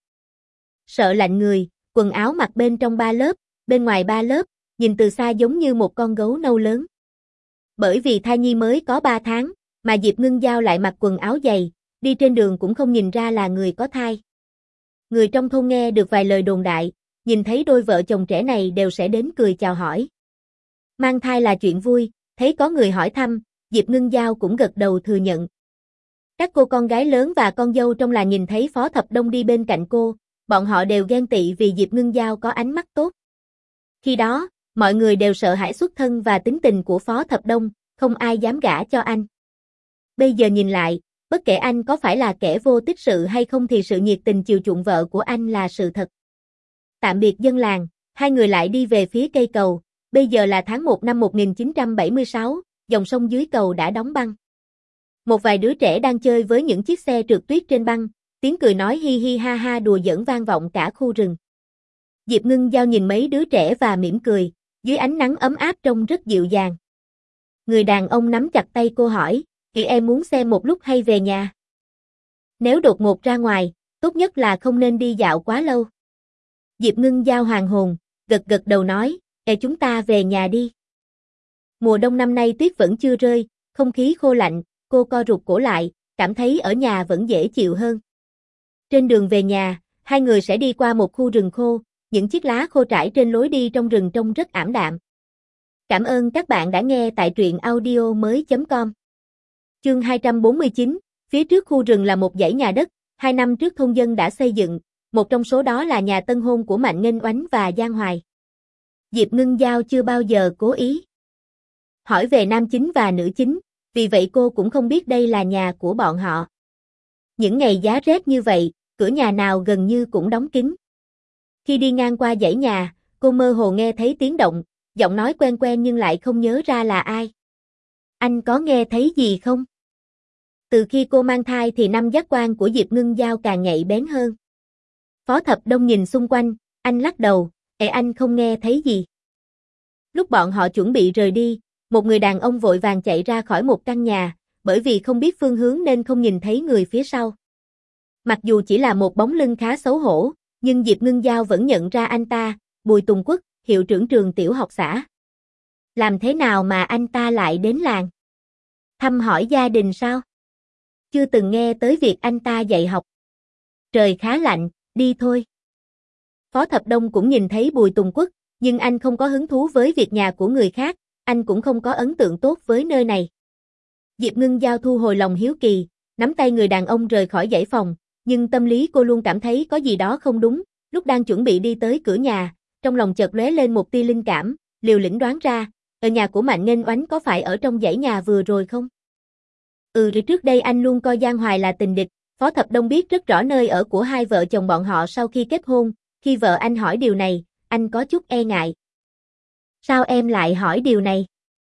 Sợ lạnh người, quần áo mặc bên trong ba lớp, bên ngoài ba lớp, nhìn từ xa giống như một con gấu nâu lớn. Bởi vì thai nhi mới có ba tháng, mà Diệp Ngưng Giao lại mặc quần áo dày, đi trên đường cũng không nhìn ra là người có thai. Người trong thôn nghe được vài lời đồn đại, nhìn thấy đôi vợ chồng trẻ này đều sẽ đến cười chào hỏi. Mang thai là chuyện vui, thấy có người hỏi thăm, Diệp Ngưng Giao cũng gật đầu thừa nhận. Các cô con gái lớn và con dâu trong làng nhìn thấy Phó Thập Đông đi bên cạnh cô, bọn họ đều ghen tị vì Diệp Ngưng Giao có ánh mắt tốt. Khi đó, mọi người đều sợ hãi xuất thân và tính tình của Phó Thập Đông, không ai dám gả cho anh. Bây giờ nhìn lại, bất kể anh có phải là kẻ vô tích sự hay không thì sự nhiệt tình chiều chuộng vợ của anh là sự thật. Tạm biệt dân làng, hai người lại đi về phía cây cầu, bây giờ là tháng một năm một nghìn chín trăm bảy mươi sáu, dòng sông dưới cầu đã đóng băng. Một vài đứa trẻ đang chơi với những chiếc xe trượt tuyết trên băng, tiếng cười nói hi hi ha ha đùa giỡn vang vọng cả khu rừng. Diệp Ngưng Giao nhìn mấy đứa trẻ và mỉm cười, dưới ánh nắng ấm áp trông rất dịu dàng. Người đàn ông nắm chặt tay cô hỏi, "Chị em muốn xem một lúc hay về nhà?" Nếu đột ngột ra ngoài, tốt nhất là không nên đi dạo quá lâu. Diệp Ngưng Giao hoàn hồn, gật gật đầu nói, "Ê chúng ta về nhà đi." Mùa đông năm nay tuyết vẫn chưa rơi, không khí khô lạnh, cô co rụt cổ lại, cảm thấy ở nhà vẫn dễ chịu hơn. Trên đường về nhà, hai người sẽ đi qua một khu rừng khô, những chiếc lá khô trải trên lối đi trong rừng trông rất ảm đạm. Cảm ơn các bạn đã nghe tại truyện audio mới chấm com. Chương hai trăm bốn mươi chín, phía trước khu rừng là một dãy nhà đất, hai năm trước thôn dân đã xây dựng, một trong số đó là nhà tân hôn của Mạnh Nghênh Oánh và Giang Hoài. Diệp Ngưng Giao chưa bao giờ cố ý hỏi về nam chính và nữ chính, vì vậy cô cũng không biết đây là nhà của bọn họ. Những ngày giá rét như vậy, cửa nhà nào gần như cũng đóng kín. Khi đi ngang qua dãy nhà, cô mơ hồ nghe thấy tiếng động, giọng nói quen quen nhưng lại không nhớ ra là ai. Anh có nghe thấy gì không? Từ khi cô mang thai thì năm giác quan của Diệp Ngưng Giao càng nhạy bén hơn. Phó Thập Đông nhìn xung quanh, anh lắc đầu, "Ê anh không nghe thấy gì." Lúc bọn họ chuẩn bị rời đi, một người đàn ông vội vàng chạy ra khỏi một căn nhà, bởi vì không biết phương hướng nên không nhìn thấy người phía sau. Mặc dù chỉ là một bóng lưng khá xấu hổ, nhưng Diệp Ngưng Giao vẫn nhận ra anh ta, Bùi Tùng Quốc, hiệu trưởng trường tiểu học xã. Làm thế nào mà anh ta lại đến làng? Thăm hỏi gia đình sao? Chưa từng nghe tới việc anh ta dạy học. Trời khá lạnh, đi thôi. Phó Thập Đông cũng nhìn thấy Bùi Tùng Quốc, nhưng anh không có hứng thú với việc nhà của người khác, anh cũng không có ấn tượng tốt với nơi này. Diệp Ngưng Giao thu hồi lòng hiếu kỳ, nắm tay người đàn ông rời khỏi dãy phòng, nhưng tâm lý cô luôn cảm thấy có gì đó không đúng, lúc đang chuẩn bị đi tới cửa nhà, trong lòng chợt lóe lên một tia linh cảm, liều lĩnh đoán ra, ở nhà của Mạnh Nghênh Oánh có phải ở trong dãy nhà vừa rồi không? Ừ rồi trước đây anh luôn coi Giang Hoài là tình địch, Phó Thập Đông biết rất rõ nơi ở của hai vợ chồng bọn họ sau khi kết hôn, khi vợ anh hỏi điều này, anh có chút e ngại. Sao em lại hỏi điều này?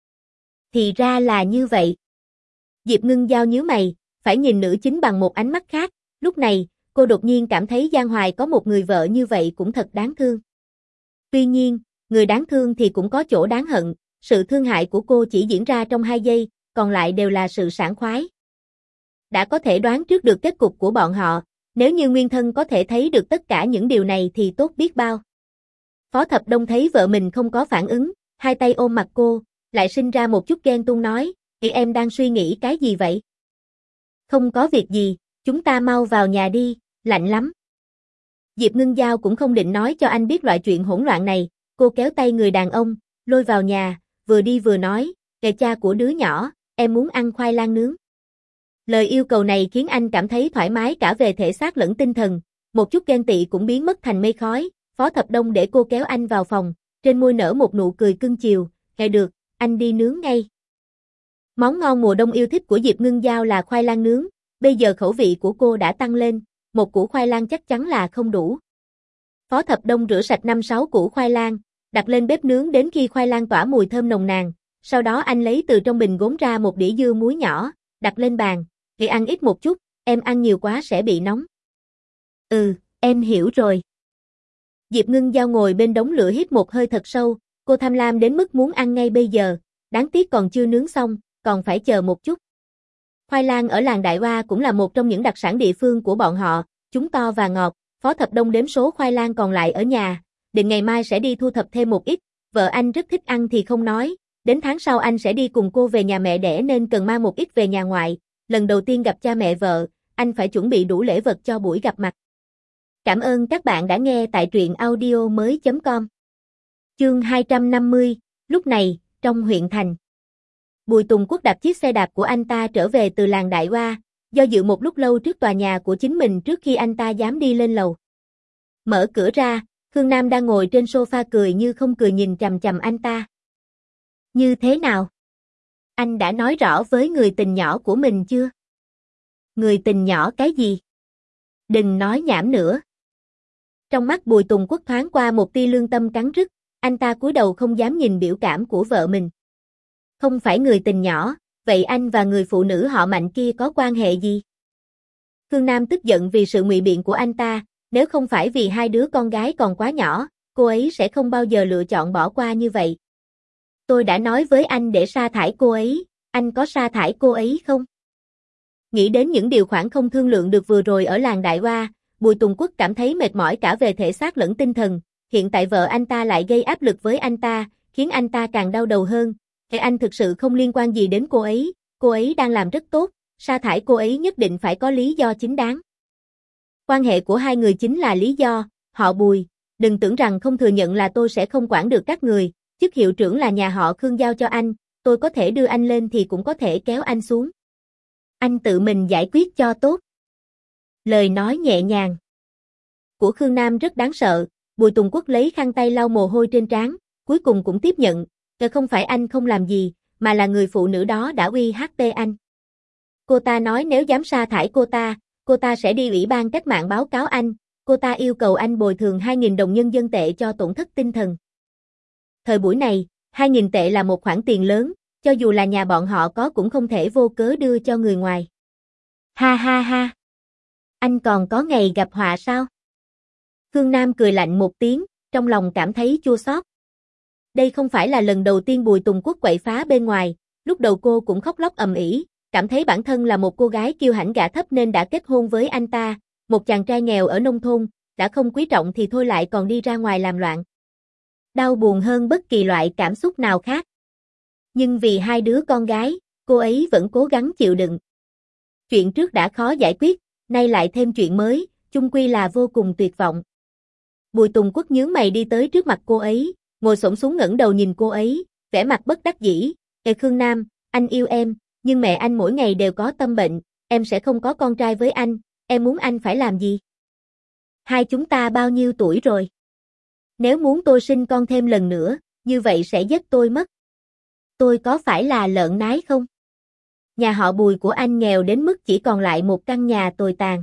Thì ra là như vậy. Diệp Ngưng Giao nhíu mày, phải nhìn nữ chính bằng một ánh mắt khác, lúc này, cô đột nhiên cảm thấy Giang Hoài có một người vợ như vậy cũng thật đáng thương. Tuy nhiên, người đáng thương thì cũng có chỗ đáng hận, sự thương hại của cô chỉ diễn ra trong hai giây, còn lại đều là sự sảng khoái. Đã có thể đoán trước được kết cục của bọn họ, nếu như nguyên thân có thể thấy được tất cả những điều này thì tốt biết bao. Phó Thập Đông thấy vợ mình không có phản ứng, hai tay ôm mặt cô, lại sinh ra một chút ghen tuông nói, "Chị em đang suy nghĩ cái gì vậy?" "Không có việc gì, chúng ta mau vào nhà đi, lạnh lắm." Diệp Ngưng Giao cũng không định nói cho anh biết loại chuyện hỗn loạn này, cô kéo tay người đàn ông, lôi vào nhà, vừa đi vừa nói, "Kệ cha của đứa nhỏ, em muốn ăn khoai lang nướng." Lời yêu cầu này khiến anh cảm thấy thoải mái cả về thể xác lẫn tinh thần, một chút ghen tị cũng biến mất thành mây khói. Phó Thập Đông để cô kéo anh vào phòng, trên môi nở một nụ cười cưng chiều, "Kệ được, anh đi nướng ngay." Món ngon mùa đông yêu thích của Diệp Ngưng Giao là khoai lang nướng, bây giờ khẩu vị của cô đã tăng lên, một củ khoai lang chắc chắn là không đủ. Phó Thập Đông rửa sạch năm sáu củ khoai lang, đặt lên bếp nướng đến khi khoai lang tỏa mùi thơm nồng nàn, sau đó anh lấy từ trong bình gốm ra một đĩa dưa muối nhỏ, đặt lên bàn, "Chị ăn ít một chút, em ăn nhiều quá sẽ bị nóng." "Ừ, em hiểu rồi." Diệp Ngưng Giao ngồi bên đống lửa hít một hơi thật sâu, cô tham lam đến mức muốn ăn ngay bây giờ, đáng tiếc còn chưa nướng xong, còn phải chờ một chút. Khoai lang ở làng Đại Oa cũng là một trong những đặc sản địa phương của bọn họ, chúng to và ngọt. Phó Thập Đông đếm số khoai lang còn lại ở nhà, định ngày mai sẽ đi thu thập thêm một ít, vợ anh rất thích ăn thì không nói, đến tháng sau anh sẽ đi cùng cô về nhà mẹ đẻ nên cần mang một ít về nhà ngoại, lần đầu tiên gặp cha mẹ vợ, anh phải chuẩn bị đủ lễ vật cho buổi gặp mặt. Cảm ơn các bạn đã nghe tại truyện audio mới chấm com. Chương hai trăm năm mươi, lúc này, trong huyện thành. Bùi Tùng Quốc đạp chiếc xe đạp của anh ta trở về từ làng Đại Oa, do dự một lúc lâu trước tòa nhà của chính mình trước khi anh ta dám đi lên lầu. Mở cửa ra, Khương Nam đang ngồi trên sofa cười như không cười nhìn chằm chằm anh ta. "Như thế nào? Anh đã nói rõ với người tình nhỏ của mình chưa?" "Người tình nhỏ cái gì? Đừng nói nhảm nữa." Trong mắt Bùi Tùng Quốc thoáng qua một tia lương tâm cắn rứt, anh ta cúi đầu không dám nhìn biểu cảm của vợ mình. Không phải người tình nhỏ, vậy anh và người phụ nữ họ Mạnh kia có quan hệ gì? Khương Nam tức giận vì sự ngụy biện của anh ta, nếu không phải vì hai đứa con gái còn quá nhỏ, cô ấy sẽ không bao giờ lựa chọn bỏ qua như vậy. Tôi đã nói với anh để sa thải cô ấy, anh có sa thải cô ấy không? Nghĩ đến những điều khoản không thương lượng được vừa rồi ở làng Đại Hoa, Bùi Tùng Quốc cảm thấy mệt mỏi cả về thể xác lẫn tinh thần, hiện tại vợ anh ta lại gây áp lực với anh ta, khiến anh ta càng đau đầu hơn. Thế anh thực sự không liên quan gì đến cô ấy, cô ấy đang làm rất tốt, sa thải cô ấy nhất định phải có lý do chính đáng. Quan hệ của hai người chính là lý do, họ Bùi, đừng tưởng rằng không thừa nhận là tôi sẽ không quản được các người, chức hiệu trưởng là nhà họ Khương giao cho anh, tôi có thể đưa anh lên thì cũng có thể kéo anh xuống. Anh tự mình giải quyết cho tốt. Lời nói nhẹ nhàng của Khương Nam rất đáng sợ, Bùi Tùng Quốc lấy khăn tay lau mồ hôi trên trán, cuối cùng cũng tiếp nhận, "Ờ, không phải anh không làm gì, mà là người phụ nữ đó đã uy hiếp anh. Cô ta nói nếu dám sa thải cô ta, cô ta sẽ đi ủy ban cách mạng báo cáo anh, cô ta yêu cầu anh bồi thường hai nghìn đồng nhân dân tệ cho tổn thất tinh thần." Thời buổi này, hai nghìn tệ là một khoản tiền lớn, cho dù là nhà bọn họ có cũng không thể vô cớ đưa cho người ngoài. Ha ha ha. Anh còn có ngày gặp họa sao? Khương Nam cười lạnh một tiếng, trong lòng cảm thấy chua xót. Đây không phải là lần đầu tiên Bùi Tùng Quốc quậy phá bên ngoài, lúc đầu cô cũng khóc lóc ầm ĩ, cảm thấy bản thân là một cô gái kiêu hãnh gả thấp nên đã kết hôn với anh ta, một chàng trai nghèo ở nông thôn, đã không quý trọng thì thôi lại còn đi ra ngoài làm loạn. Đau buồn hơn bất kỳ loại cảm xúc nào khác. Nhưng vì hai đứa con gái, cô ấy vẫn cố gắng chịu đựng. Chuyện trước đã khó giải quyết, nay lại thêm chuyện mới, chung quy là vô cùng tuyệt vọng. Bùi Tùng Quốc nhướng mày đi tới trước mặt cô ấy, ngồi xổm xuống ngẩng đầu nhìn cô ấy, vẻ mặt bất đắc dĩ. "Ê Khương Nam, anh yêu em, nhưng mẹ anh mỗi ngày đều có tâm bệnh, em sẽ không có con trai với anh, em muốn anh phải làm gì? Hai chúng ta bao nhiêu tuổi rồi? Nếu muốn tôi sinh con thêm lần nữa, như vậy sẽ giết tôi mất. Tôi có phải là lợn nái không? Nhà họ Bùi của anh nghèo đến mức chỉ còn lại một căn nhà tồi tàn.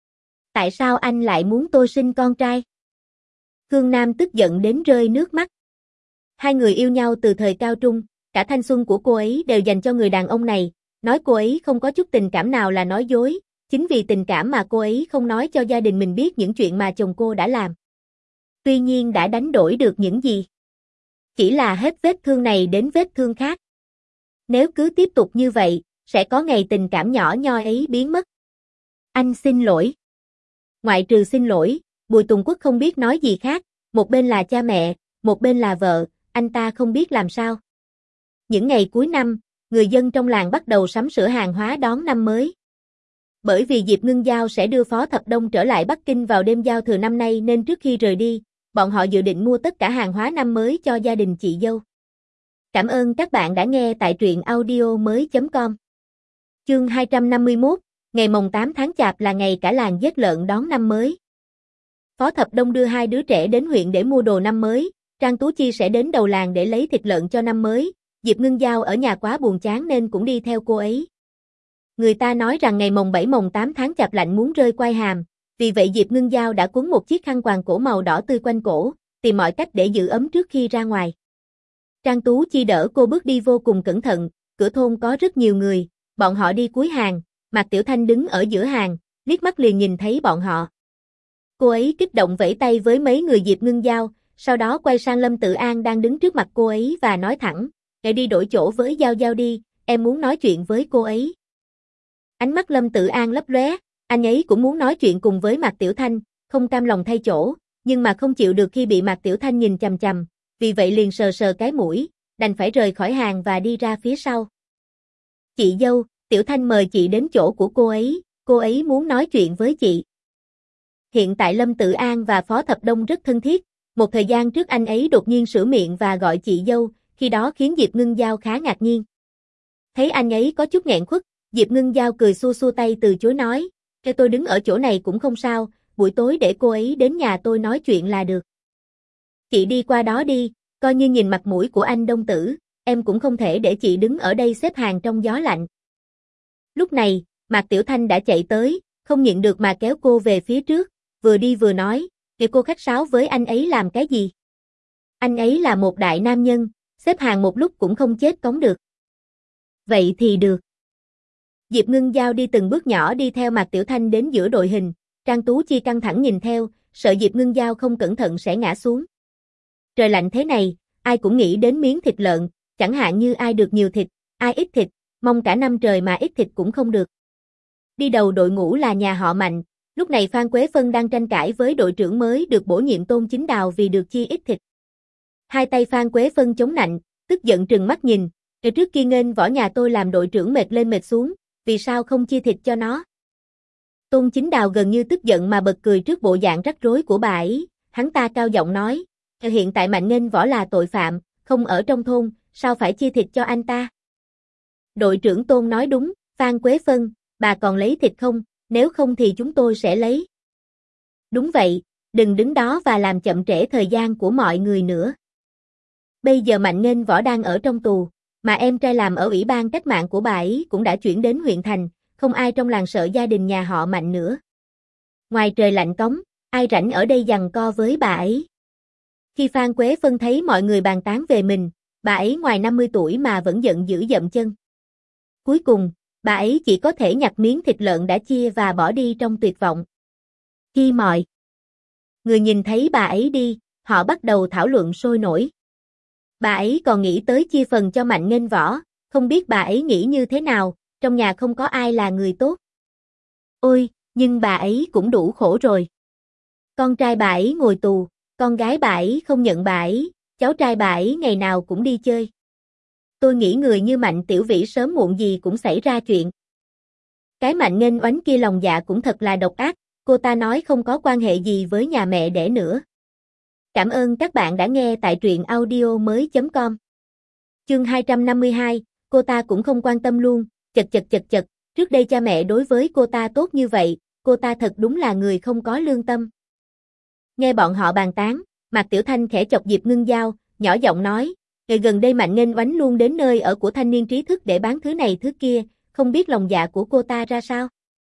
Tại sao anh lại muốn tôi sinh con trai?" Khương Nam tức giận đến rơi nước mắt. Hai người yêu nhau từ thời cao trung, cả thanh xuân của cô ấy đều dành cho người đàn ông này, nói cô ấy không có chút tình cảm nào là nói dối, chính vì tình cảm mà cô ấy không nói cho gia đình mình biết những chuyện mà chồng cô đã làm. Tuy nhiên đã đánh đổi được những gì? Chỉ là hết vết thương này đến vết thương khác. Nếu cứ tiếp tục như vậy, sẽ có ngày tình cảm nhỏ nhoi ấy biến mất. Anh xin lỗi. Ngoại trừ xin lỗi, Bùi Tùng Quốc không biết nói gì khác, một bên là cha mẹ, một bên là vợ, anh ta không biết làm sao. Những ngày cuối năm, người dân trong làng bắt đầu sắm sửa hàng hóa đón năm mới. Bởi vì Diệp Ngưng Giao sẽ đưa Phó Thập Đông trở lại Bắc Kinh vào đêm giao thừa năm nay nên trước khi rời đi, bọn họ dự định mua tất cả hàng hóa năm mới cho gia đình chị dâu. Cảm ơn các bạn đã nghe tại truyện audio mới chấm com. Chương hai trăm năm mươi mốt, ngày mồng tám tháng Chạp là ngày cả làng giết lợn đón năm mới. Phó Thập Đông đưa hai đứa trẻ đến huyện để mua đồ năm mới, Trang Tú Chi sẽ đến đầu làng để lấy thịt lợn cho năm mới, Diệp Ngưng Giao ở nhà quá buồn chán nên cũng đi theo cô ấy. Người ta nói rằng ngày mồng bảy mồng tám tháng Chạp lạnh muốn rơi quai hàm, vì vậy Diệp Ngưng Giao đã quấn một chiếc khăn quàng cổ màu đỏ tươi quanh cổ, tìm mọi cách để giữ ấm trước khi ra ngoài. Trang Tú Chi đỡ cô bước đi vô cùng cẩn thận, cửa thôn có rất nhiều người, bọn họ đi cuối hàng, Mạc Tiểu Thanh đứng ở giữa hàng, liếc mắt liền nhìn thấy bọn họ. Cô ấy kích động vẫy tay với mấy người Diệp Ngưng Giao, sau đó quay sang Lâm Tự An đang đứng trước mặt cô ấy và nói thẳng, "Để đi đổi chỗ với Giao Giao đi, em muốn nói chuyện với cô ấy." Ánh mắt Lâm Tự An lấp lóe, anh ấy cũng muốn nói chuyện cùng với Mạc Tiểu Thanh, không cam lòng thay chỗ, nhưng mà không chịu được khi bị Mạc Tiểu Thanh nhìn chằm chằm, vì vậy liền sờ sờ cái mũi, đành phải rời khỏi hàng và đi ra phía sau. "Chị dâu, Tiểu Thanh mời chị đến chỗ của cô ấy, cô ấy muốn nói chuyện với chị." Hiện tại Lâm Tự An và Phó Thập Đông rất thân thiết, một thời gian trước anh ấy đột nhiên sửa miệng và gọi chị dâu, khi đó khiến Diệp Ngưng Giao khá ngạc nhiên. Thấy anh ấy có chút nghẹn khuất, Diệp Ngưng Giao cười xua xua tay từ chối nói, "Cho tôi đứng ở chỗ này cũng không sao, buổi tối để cô ấy đến nhà tôi nói chuyện là được." "Chị đi qua đó đi, coi như nhìn mặt mũi của anh Đông Tử, em cũng không thể để chị đứng ở đây xếp hàng trong gió lạnh." Lúc này, Mạc Tiểu Thanh đã chạy tới, không nhịn được mà kéo cô về phía trước, vừa đi vừa nói, Kìa cô khách sáo với anh ấy làm cái gì? Anh ấy là một đại nam nhân, xếp hàng một lúc cũng không chết cóng được. Vậy thì được. Diệp Ngưng Giao đi từng bước nhỏ đi theo Mạc Tiểu Thanh đến giữa đội hình, Trang Tú Chi căng thẳng nhìn theo, sợ Diệp Ngưng Giao không cẩn thận sẽ ngã xuống. Trời lạnh thế này, ai cũng nghĩ đến miếng thịt lợn, chẳng hạn như ai được nhiều thịt, ai ít thịt, mong cả năm trời mà ít thịt cũng không được. Đi đầu đội ngũ là nhà họ Mạnh, lúc này Phan Quế Phân đang tranh cãi với đội trưởng mới được bổ nhiệm Tôn Chính Đào vì được chia ít thịt. Hai tay Phan Quế Phân chống nạnh, tức giận trừng mắt nhìn, "Từ trước kia nghênh võ nhà tôi làm đội trưởng mệt lên mệt xuống, vì sao không chia thịt cho nó?" Tôn Chính Đào gần như tức giận mà bật cười trước bộ dạng rắc rối của bà ấy, hắn ta cao giọng nói, "Hiện tại Mạnh nghênh võ là tội phạm, không ở trong thôn, sao phải chia thịt cho anh ta?" Đội trưởng Tôn nói đúng, Phan Quế Phân, bà còn lấy thịt không, nếu không thì chúng tôi sẽ lấy. Đúng vậy, đừng đứng đó và làm chậm trễ thời gian của mọi người nữa. Bây giờ Mạnh nghênh võ đang ở trong tù, mà em trai làm ở ủy ban cách mạng của bà ấy cũng đã chuyển đến huyện thành, không ai trong làng sợ gia đình nhà họ Mạnh nữa. Ngoài trời lạnh cóng, ai rảnh ở đây giằng co với bà ấy. Khi Phan Quế Phân thấy mọi người bàn tán về mình, bà ấy ngoài năm mươi tuổi mà vẫn giận dữ dậm chân. Cuối cùng, bà ấy chỉ có thể nhặt miếng thịt lợn đã chia và bỏ đi trong tuyệt vọng. Khi mọi người nhìn thấy bà ấy đi, họ bắt đầu thảo luận sôi nổi. Bà ấy còn nghĩ tới chia phần cho Mạnh nghênh võ, không biết bà ấy nghĩ như thế nào, trong nhà không có ai là người tốt. Ôi, nhưng bà ấy cũng đủ khổ rồi. Con trai bà ấy ngồi tù, con gái bà ấy không nhận bà ấy, cháu trai bà ấy ngày nào cũng đi chơi. Tôi nghĩ người như Mạnh Tiểu Vĩ sớm muộn gì cũng xảy ra chuyện. Cái Mạnh nghênh oánh kia lòng dạ cũng thật là độc ác, cô ta nói không có quan hệ gì với nhà mẹ đẻ nữa. Cảm ơn các bạn đã nghe tại truyện audio mới chấm com. Chương hai trăm năm mươi hai, cô ta cũng không quan tâm luôn, chật chật chật chật, trước đây cha mẹ đối với cô ta tốt như vậy, cô ta thật đúng là người không có lương tâm. Nghe bọn họ bàn tán, Mạc Tiểu Thanh khẽ chọc Diệp Ngưng Giao, nhỏ giọng nói, ngày gần đây Mạnh nghênh oánh luôn đến nơi ở của thanh niên trí thức để bán thứ này thứ kia, không biết lòng dạ của cô ta ra sao?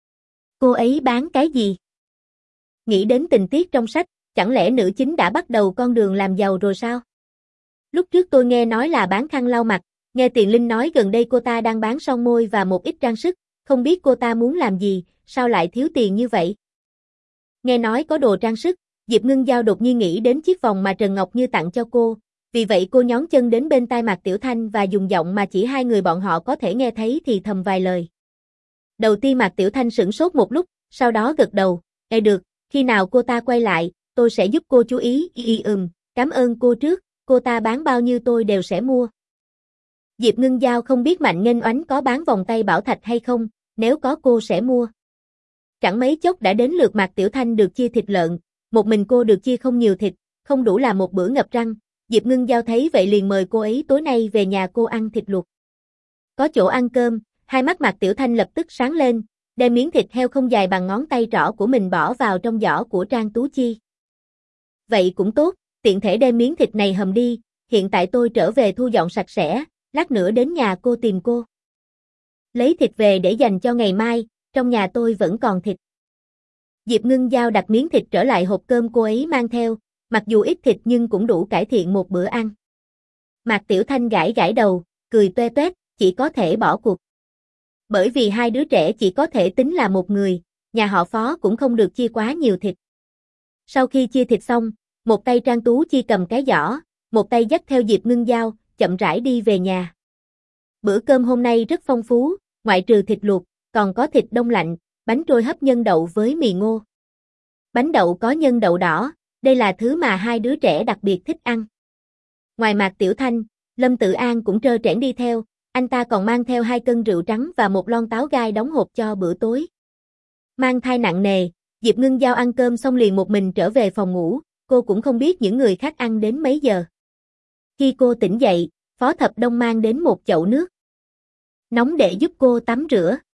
Cô ấy bán cái gì? Nghĩ đến tình tiết trong sách, chẳng lẽ nữ chính đã bắt đầu con đường làm giàu rồi sao? Lúc trước tôi nghe nói là bán khăn lau mặt, nghe Tiền Linh nói gần đây cô ta đang bán son môi và một ít trang sức, không biết cô ta muốn làm gì, sao lại thiếu tiền như vậy? Nghe nói có đồ trang sức, Diệp Ngưng Giao đột nhiên nghĩ đến chiếc vòng mà Trần Ngọc Như tặng cho cô, vì vậy cô nhón chân đến bên tai Mạc Tiểu Thanh và dùng giọng mà chỉ hai người bọn họ có thể nghe thấy thì thầm vài lời. Đầu tiên Mạc Tiểu Thanh sửng sốt một lúc, sau đó gật đầu, "Ê được, khi nào cô ta quay lại, tôi sẽ giúp cô chú ý." "Y y ừm, cảm ơn cô trước, cô ta bán bao nhiêu tôi đều sẽ mua." Diệp Ngưng Giao không biết Mạnh nghênh oánh có bán vòng tay bảo thạch hay không, nếu có cô sẽ mua. Chẳng mấy chốc đã đến lượt Mạc Tiểu Thanh được chia thịt lợn, một mình cô được chia không nhiều thịt, không đủ làm một bữa ngập răng. Diệp Ngưng Giao thấy vậy liền mời cô ấy tối nay về nhà cô ăn thịt luộc. Có chỗ ăn cơm, hai mắt Mạc Tiểu Thanh lập tức sáng lên, đem miếng thịt heo không dài bằng ngón tay trỏ của mình bỏ vào trong giỏ của Trang Tú Chi. Vậy cũng tốt, tiện thể đem miếng thịt này hầm đi, hiện tại tôi trở về thu dọn sạch sẽ, lát nữa đến nhà cô tìm cô. Lấy thịt về để dành cho ngày mai, trong nhà tôi vẫn còn thịt. Diệp Ngưng Giao đặt miếng thịt trở lại hộp cơm cô ấy mang theo, mặc dù ít thịt nhưng cũng đủ cải thiện một bữa ăn. Mạc Tiểu Thanh gãi gãi đầu, cười toe toét, chỉ có thể bỏ cuộc. Bởi vì hai đứa trẻ chỉ có thể tính là một người, nhà họ Phó cũng không được chia quá nhiều thịt. Sau khi chia thịt xong, một tay Trang Tú Chi cầm cái giỏ, một tay dắt theo Diệp Ngưng Giao, chậm rãi đi về nhà. Bữa cơm hôm nay rất phong phú, ngoại trừ thịt luộc, còn có thịt đông lạnh, bánh trôi hấp nhân đậu với mì ngô. Bánh đậu có nhân đậu đỏ, đây là thứ mà hai đứa trẻ đặc biệt thích ăn. Ngoài Mạc Tiểu Thanh, Lâm Tự An cũng trơ trẽn đi theo, anh ta còn mang theo hai cân rượu trắng và một lon táo gai đóng hộp cho bữa tối. Mang thai nặng nề, Diệp Ngưng Giao ăn cơm xong liền một mình trở về phòng ngủ, cô cũng không biết những người khác ăn đến mấy giờ. Khi cô tỉnh dậy, Phó Thập Đông mang đến một chậu nước nóng để giúp cô tắm rửa.